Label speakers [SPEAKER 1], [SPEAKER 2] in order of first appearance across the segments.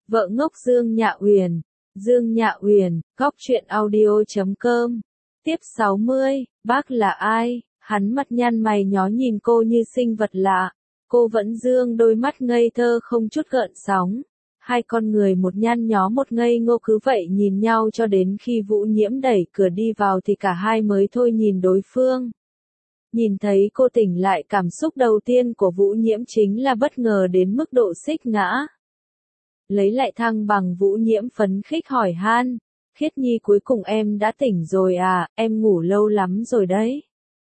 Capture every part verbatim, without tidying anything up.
[SPEAKER 1] Vợ ngốc Dương Nhạ Uyển, Dương Nhạ Uyển, góc truyện audio chấm com. Tiếp sáu mươi, bác là ai? Hắn mặt nhăn mày nhó nhìn cô như sinh vật lạ. Cô vẫn dương đôi mắt ngây thơ không chút gợn sóng. Hai con người một nhăn nhó một ngây ngô cứ vậy nhìn nhau cho đến khi Vũ Nhiễm đẩy cửa đi vào thì cả hai mới thôi nhìn đối phương. Nhìn thấy cô tỉnh lại, cảm xúc đầu tiên của Vũ Nhiễm chính là bất ngờ đến mức độ xích ngã. Lấy lại thăng bằng, Vũ Nhiễm phấn khích hỏi han, Khiết Nhi cuối cùng em đã tỉnh rồi à, em ngủ lâu lắm rồi đấy.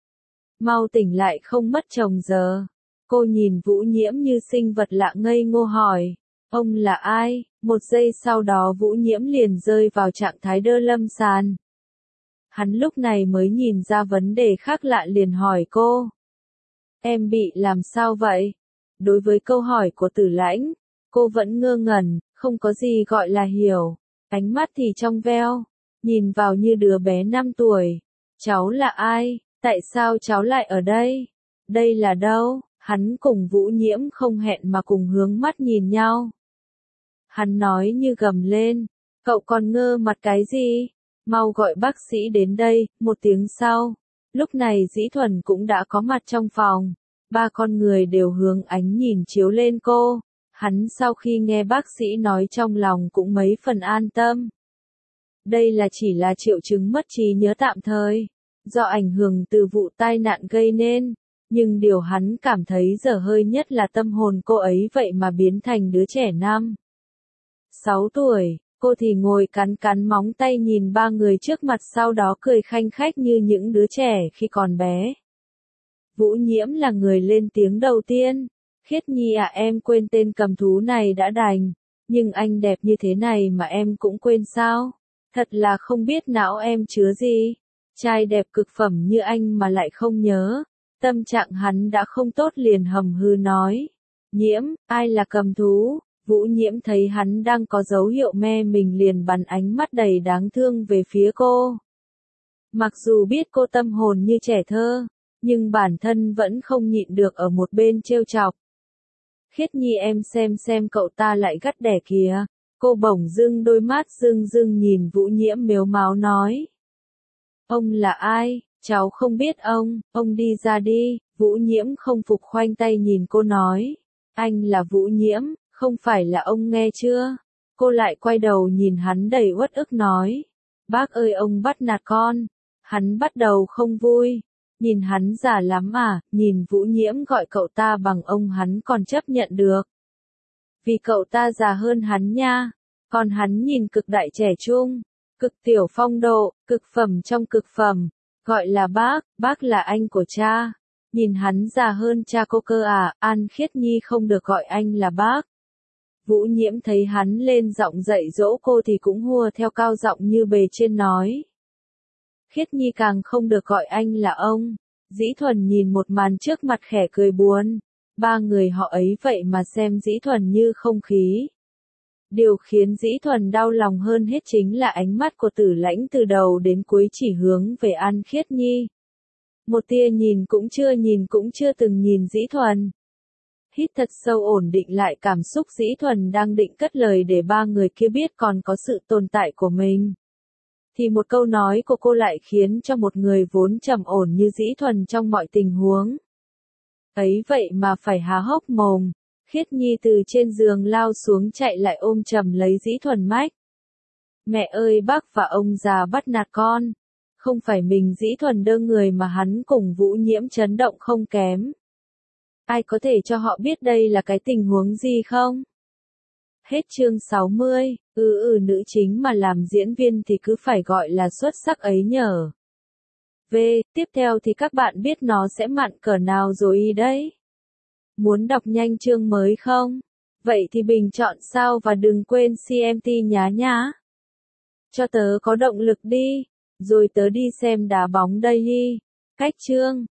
[SPEAKER 1] Mau tỉnh lại không mất chồng giờ. Cô nhìn Vũ Nhiễm như sinh vật lạ ngây ngô hỏi, ông là ai? Một giây sau đó Vũ Nhiễm liền rơi vào trạng thái đơ lâm sàn. Hắn lúc này mới nhìn ra vấn đề khác lạ liền hỏi cô. Em bị làm sao vậy? Đối với câu hỏi của Tử Lãnh, cô vẫn ngơ ngẩn, không có gì gọi là hiểu. Ánh mắt thì trong veo, nhìn vào như đứa bé năm tuổi. Cháu là ai? Tại sao cháu lại ở đây? Đây là đâu? Hắn cùng Vũ Nhiễm không hẹn mà cùng hướng mắt nhìn nhau. Hắn nói như gầm lên, cậu còn ngơ mặt cái gì? Mau gọi bác sĩ đến đây. Một tiếng sau, lúc này Dĩ Thuần cũng đã có mặt trong phòng. Ba con người đều hướng ánh nhìn chiếu lên cô. Hắn sau khi nghe bác sĩ nói trong lòng cũng mấy phần an tâm. Đây là chỉ là triệu chứng mất trí nhớ tạm thời, do ảnh hưởng từ vụ tai nạn gây nên. Nhưng điều hắn cảm thấy dở hơi nhất là tâm hồn cô ấy vậy mà biến thành đứa trẻ năm sáu tuổi. Cô thì ngồi cắn cắn móng tay nhìn ba người trước mặt, sau đó cười khanh khách như những đứa trẻ khi còn bé. Vũ Nhiễm là người lên tiếng đầu tiên. Khiết Nhi à, em quên tên cầm thú này đã đành, nhưng anh đẹp như thế này mà em cũng quên sao? Thật là không biết não em chứa gì. Trai đẹp cực phẩm như anh mà lại không nhớ. Tâm trạng hắn đã không tốt liền hầm hư nói. Nhiễm, ai là cầm thú? Vũ Nhiễm thấy hắn đang có dấu hiệu mê mình liền bắn ánh mắt đầy đáng thương về phía cô. Mặc dù biết cô tâm hồn như trẻ thơ, nhưng bản thân vẫn không nhịn được ở một bên trêu chọc. Khiết Nhi em xem xem cậu ta lại gắt đẻ kìa. Cô bỗng dưng đôi mắt rưng rưng nhìn Vũ Nhiễm mếu máo nói. Ông là ai? Cháu không biết ông, ông đi ra đi. Vũ Nhiễm không phục khoanh tay nhìn cô nói. Anh là Vũ Nhiễm, không phải là ông nghe chưa? Cô lại quay đầu nhìn hắn đầy uất ức nói. Bác ơi, ông bắt nạt con. Hắn bắt đầu không vui. Nhìn hắn già lắm à, nhìn Vũ Nhiễm gọi cậu ta bằng ông hắn còn chấp nhận được. Vì cậu ta già hơn hắn nha. Còn hắn nhìn cực đại trẻ trung, cực tiểu phong độ, cực phẩm trong cực phẩm. Gọi là bác, bác là anh của cha. Nhìn hắn già hơn cha cô cơ à, An Khiết Nhi không được gọi anh là bác. Vũ Nhiễm thấy hắn lên giọng dạy dỗ cô thì cũng hùa theo cao giọng như bề trên nói. Khiết Nhi càng không được gọi anh là ông. Dĩ Thuần nhìn một màn trước mặt khẽ cười buồn. Ba người họ ấy vậy mà xem Dĩ Thuần như không khí. Điều khiến Dĩ Thuần đau lòng hơn hết chính là ánh mắt của Tử Lãnh từ đầu đến cuối chỉ hướng về An Khiết Nhi. Một tia nhìn cũng chưa nhìn cũng chưa từng nhìn Dĩ Thuần. Hít thật sâu ổn định lại cảm xúc, Dĩ Thuần đang định cất lời để ba người kia biết còn có sự tồn tại của mình. Thì một câu nói của cô lại khiến cho một người vốn trầm ổn như Dĩ Thuần trong mọi tình huống ấy vậy mà phải há hốc mồm. Khiết Nhi từ trên giường lao xuống chạy lại ôm chầm lấy Dĩ Thuần mách. Mẹ ơi, bác và ông già bắt nạt con. Không phải mình Dĩ Thuần đơ người mà hắn cùng Vũ Nhiễm chấn động không kém. Ai có thể cho họ biết đây là cái tình huống gì không? Hết chương sáu mươi, ừ ừ nữ chính mà làm diễn viên thì cứ phải gọi là xuất sắc ấy nhở. V, tiếp theo thì các bạn biết nó sẽ mặn cỡ nào rồi đấy. Muốn đọc nhanh chương mới không? Vậy thì bình chọn sao và đừng quên xê em tê nhá nhá. Cho tớ có động lực đi, rồi tớ đi xem đá bóng đây hi. Cách chương.